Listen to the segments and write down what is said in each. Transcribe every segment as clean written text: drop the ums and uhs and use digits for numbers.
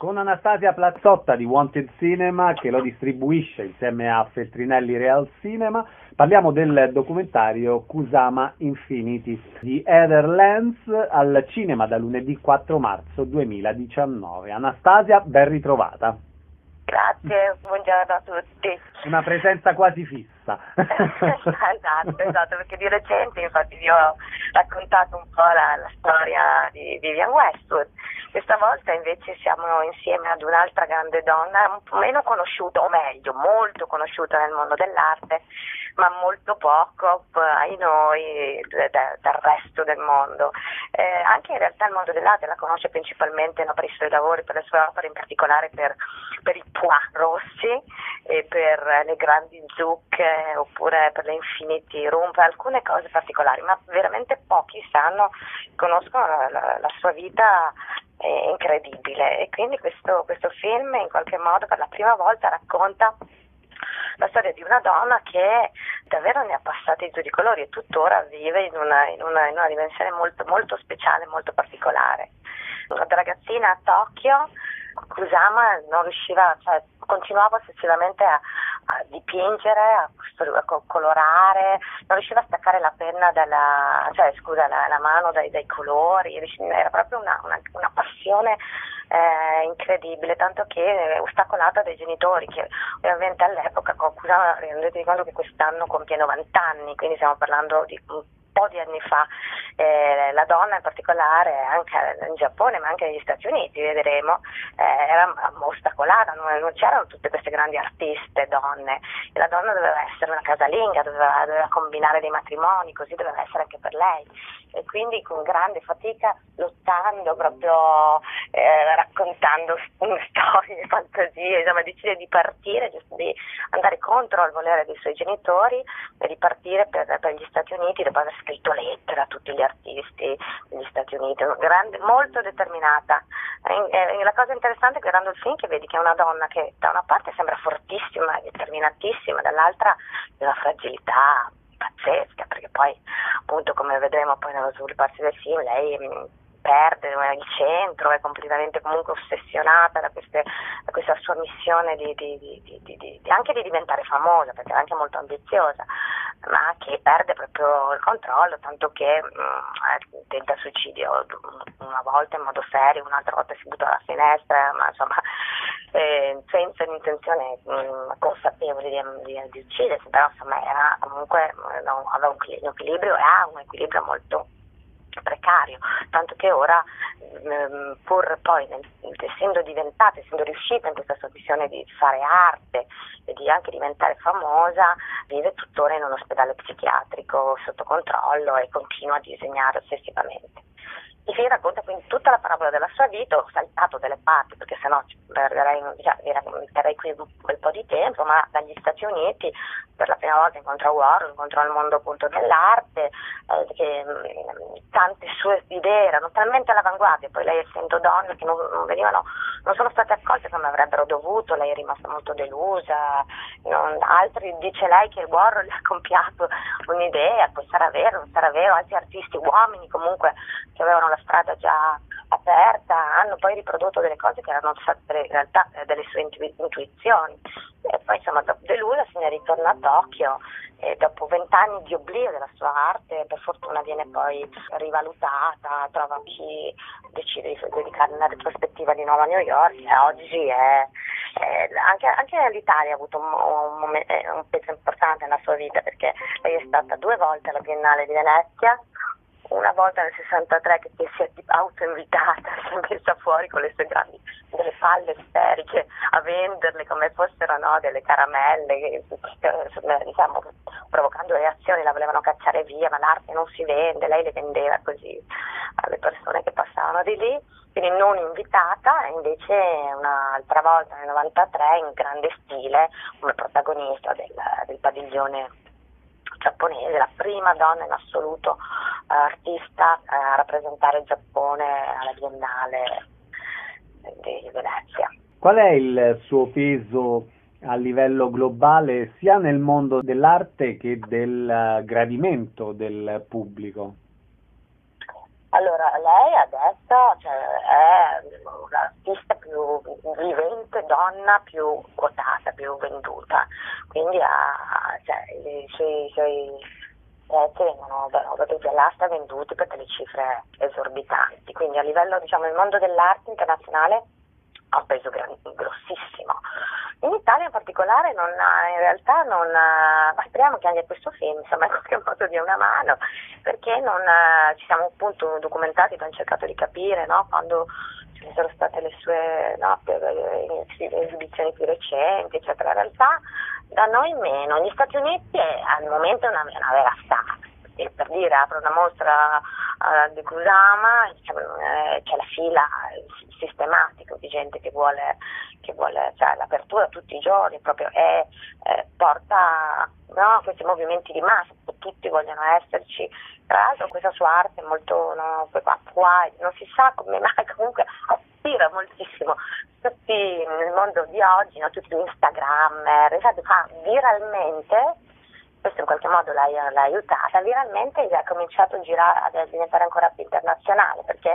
con Anastasia Plazzotta di Wanted Cinema, che lo distribuisce insieme a Feltrinelli Real Cinema. Parliamo del documentario Kusama Infinity di Heather Lenz, al cinema da lunedì 4 marzo 2019. Anastasia, ben ritrovata. Grazie, buongiorno a tutti. Una presenza quasi fissa. esatto, perché di recente infatti vi ho raccontato un po' la storia di Vivienne Westwood. Questa volta invece siamo insieme ad un'altra grande donna, un po' meno conosciuta, o meglio, molto conosciuta nel mondo dell'arte, ma molto poco ai noi dal resto del mondo. Anche in realtà il mondo dell'arte la conosce principalmente per i suoi lavori, per le sue opere, in particolare per i pois rossi e per le grandi zucche oppure per le Infinity Room, per alcune cose particolari, ma veramente pochi conoscono la sua vita incredibile, e quindi questo film in qualche modo per la prima volta racconta la storia di una donna che davvero ne ha passati di tutti i colori e tuttora vive in una dimensione molto, molto speciale, molto particolare. Da ragazzina a Tokyo Kusama non riusciva, continuava ossessivamente a dipingere, a colorare, non riusciva a staccare la penna la mano dai colori, era proprio una passione incredibile, tanto che ostacolata dai genitori, che ovviamente all'epoca Kusama, rendete conto che quest'anno compie 90 anni, quindi stiamo parlando di un po' di anni fa. La donna in particolare, anche in Giappone ma anche negli Stati Uniti, vedremo, era ostacolata, non c'erano tutte queste grandi artiste donne, e la donna doveva essere una casalinga, doveva combinare dei matrimoni, così doveva essere anche per lei, e quindi con grande fatica, lottando proprio, raccontando storie, fantasie, insomma decide di partire, di andare contro al volere dei suoi genitori e di partire per gli Stati Uniti dopo aver scritto lettere a tutti gli artisti degli Stati Uniti, molto determinata. La cosa interessante guardando il film è che vedi che è una donna che da una parte sembra fortissima e determinatissima, dall'altra ha una fragilità pazzesca, perché poi appunto, come vedremo poi nello svilupparsi del film, lei perde il centro, è completamente comunque ossessionata da questa sua missione anche di diventare famosa, perché è anche molto ambiziosa, ma che perde proprio il controllo, tanto che tenta suicidio una volta in modo serio, un'altra volta si butta dalla finestra, ma insomma senza l'intenzione consapevole di uccidersi, però insomma era comunque aveva un equilibrio, e ha un equilibrio molto precario, tanto che ora pur poi essendo riuscita in questa sua missione di fare arte e di anche diventare famosa, vive tuttora in un ospedale psichiatrico sotto controllo e continua a disegnare ossessivamente. Il film racconta quindi tutta la parabola della sua vita. Ho saltato delle parti perché sennò starei qui un bel po' di tempo, ma dagli Stati Uniti per la prima volta incontra Warhol, incontra il mondo appunto dell'arte, che tante sue idee erano talmente all'avanguardia, poi lei essendo donna che non sono state accolte come avrebbero dovuto, lei è rimasta molto delusa, altri dice lei che Warhol ha compiato un'idea, poi sarà vero, non sarà vero, altri artisti, uomini comunque che avevano la strada già aperta, hanno poi riprodotto delle cose che erano state in realtà delle sue intuizioni, e poi insomma delusa se ne ritorna a Tokyo, e dopo 20 anni di oblio della sua arte per fortuna viene poi rivalutata, trova chi decide di dedicare una retrospettiva di nuovo a New York, e oggi anche l'Italia ha avuto un pezzo importante nella sua vita, perché lei è stata 2 volte alla Biennale di Venezia, una volta nel 63 che si è autoinvitata, si è messa fuori con le sue delle palle sferiche a venderle come fossero delle caramelle, diciamo, provocando reazioni, la volevano cacciare via, ma l'arte non si vende, lei le vendeva così alle persone che passavano di lì, quindi non invitata, e invece un'altra volta nel 93 in grande stile come protagonista del padiglione giapponese, la prima donna in assoluto artista a rappresentare il Giappone alla Biennale di Venezia. Qual è il suo peso a livello globale sia nel mondo dell'arte che del gradimento del pubblico? Allora, lei adesso è l'artista più vivente donna più quotata, più venduta, quindi i suoi pezzi vengono venuti all'asta venduti per delle cifre esorbitanti, quindi a livello, diciamo, il mondo dell'arte internazionale ha un peso grossissimo. In Italia in particolare ma speriamo che anche questo film insomma in qualche modo dia una mano, perché non ci siamo appunto documentati, abbiamo cercato di capire, no, quando ci sono state le sue esibizioni più recenti, eccetera. In realtà da noi meno. Negli Stati Uniti al momento è una vera star. E per dire, apre una mostra di Kusama, c'è la fila sistematica di gente che vuole cioè l'apertura tutti i giorni, proprio porta, no, questi movimenti di massa, tutti vogliono esserci. Tra l'altro questa sua arte è molto, no, non si sa come mai, comunque attira moltissimo tutti nel mondo di oggi, no, tutti gli Instagrammer, fa viralmente. Questo in qualche modo l'ha aiutata, viralmente ha cominciato a girare, a diventare ancora più internazionale, perché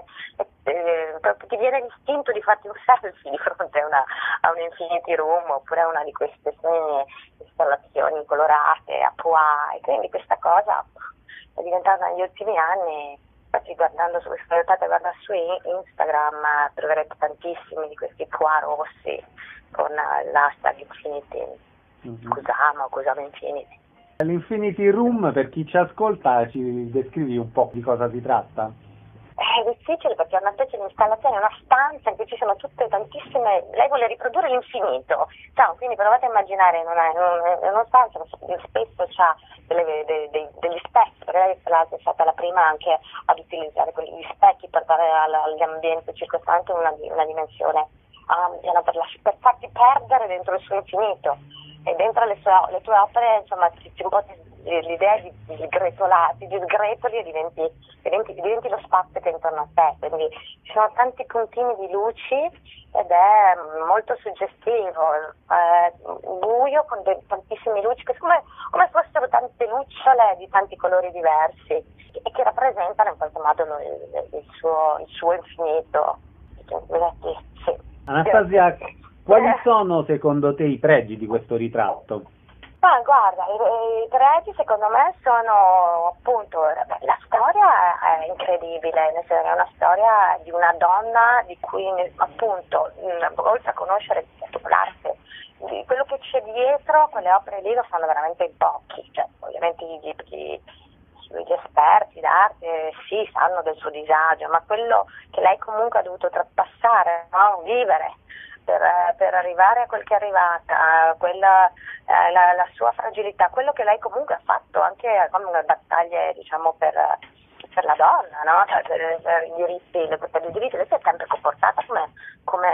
ti viene l'istinto di farti un selfie di fronte a un Infinity Room oppure a una di queste installazioni colorate a pois, e quindi questa cosa è diventata negli ultimi anni. Infatti guardando su Instagram troverete tantissimi di questi pois rossi con l'hashtag Infinity Kusama o Kusama Infinity. L'Infinity Room, per chi ci ascolta, ci descrivi un po' di cosa si tratta? È difficile perché è una specie di installazione, una stanza in cui ci sono tantissime, lei vuole riprodurre l'infinito, quindi provate a immaginare in una stanza, spesso c'ha degli specchi, perché lei tra l'altro è stata la prima anche ad utilizzare quegli specchi per dare agli ambienti circostanti una dimensione, per farti perdere dentro il suo infinito. E dentro le tue opere, insomma, c'è un po' l'idea di sgretolati, di sgretoli e diventi lo spazio che è intorno a te. Quindi ci sono tanti puntini di luci ed è molto suggestivo, buio con tantissime luci, che come fossero tante lucciole di tanti colori diversi e che rappresentano in qualche modo il suo infinito. Sì. Anastasia, quali sono secondo te i pregi di questo ritratto? Guarda, i pregi secondo me sono appunto, la storia è incredibile, nel senso che è una storia di una donna di cui appunto, oltre a conoscere l'arte, quello che c'è dietro, quelle opere lì lo sanno veramente in pochi, cioè ovviamente gli esperti d'arte sì sanno del suo disagio, ma quello che lei comunque ha dovuto trapassare, no? Vivere per arrivare a quel che è arrivata, la sua fragilità, quello che lei comunque ha fatto anche come una battaglia, diciamo, per la donna, no? Cioè, per i diritti, lei si è sempre comportata come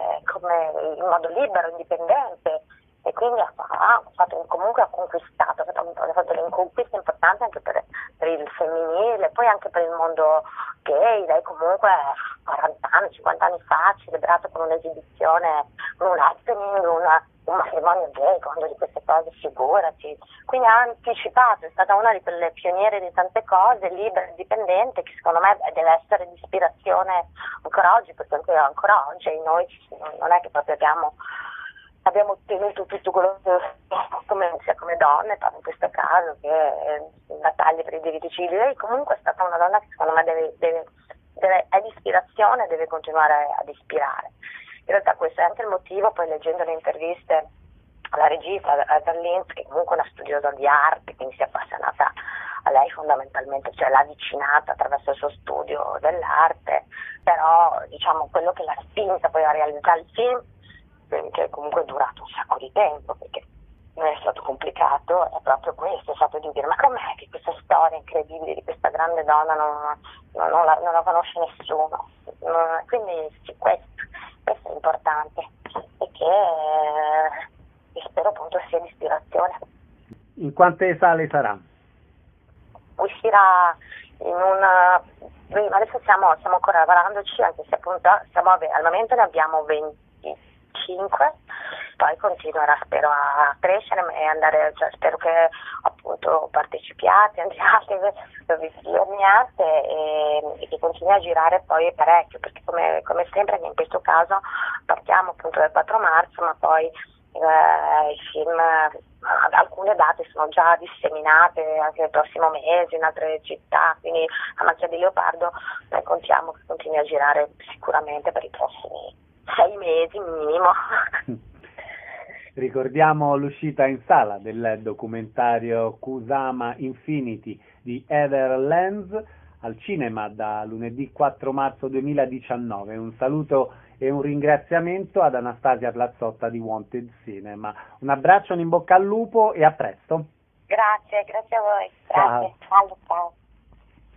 in modo libero, indipendente, e quindi comunque ha conquistato, ha fatto delle conquiste importanti anche per il femminile, poi anche per il mondo gay. Lei comunque 40 anni, 50 anni fa ha celebrato con un'esibizione, un happening, un matrimonio gay, quando di queste cose, figurati. Quindi ha anticipato, è stata una di quelle pioniere di tante cose, libera, indipendente, che secondo me deve essere di ispirazione ancora oggi, perché ancora oggi noi non è che proprio abbiamo ottenuto tutto quello che come donne, in questo caso, che battaglie per i diritti civili. Lei comunque è stata una donna che secondo me è di ispirazione e deve continuare ad ispirare. In realtà questo è anche il motivo, poi leggendo le interviste alla regista, a Berlin, che comunque è una studiosa di arte, quindi si è appassionata a lei fondamentalmente, cioè l'ha avvicinata attraverso il suo studio dell'arte, però diciamo quello che l'ha spinta poi a realizzare il film, che comunque è durato un sacco di tempo, perché non è stato complicato, è proprio questo, è stato di dire ma com'è che questa storia incredibile di questa grande donna non la conosce nessuno. Quindi sì, questo è importante e che spero appunto sia di ispirazione. In quante sale sarà? Uscirà adesso stiamo ancora lavorandoci, anche se appunto al momento ne abbiamo 25, poi continuerà, spero, a crescere e andare, cioè, spero che appunto partecipiate, andiate, vi firmiate e che continui a girare poi parecchio, perché come sempre in questo caso partiamo appunto dal 4 marzo, ma poi il film ad alcune date sono già disseminate anche nel prossimo mese in altre città, quindi a Macchia di Leopardo noi contiamo che continui a girare sicuramente per i prossimi 6 mesi minimo. Ricordiamo l'uscita in sala del documentario Kusama Infinity di Heather Lenz al cinema da lunedì 4 marzo 2019. Un saluto e un ringraziamento ad Anastasia Plazzotta di Wanted Cinema. Un abbraccio, un in bocca al lupo e a presto. Grazie a voi. Ciao. Grazie. Ciao.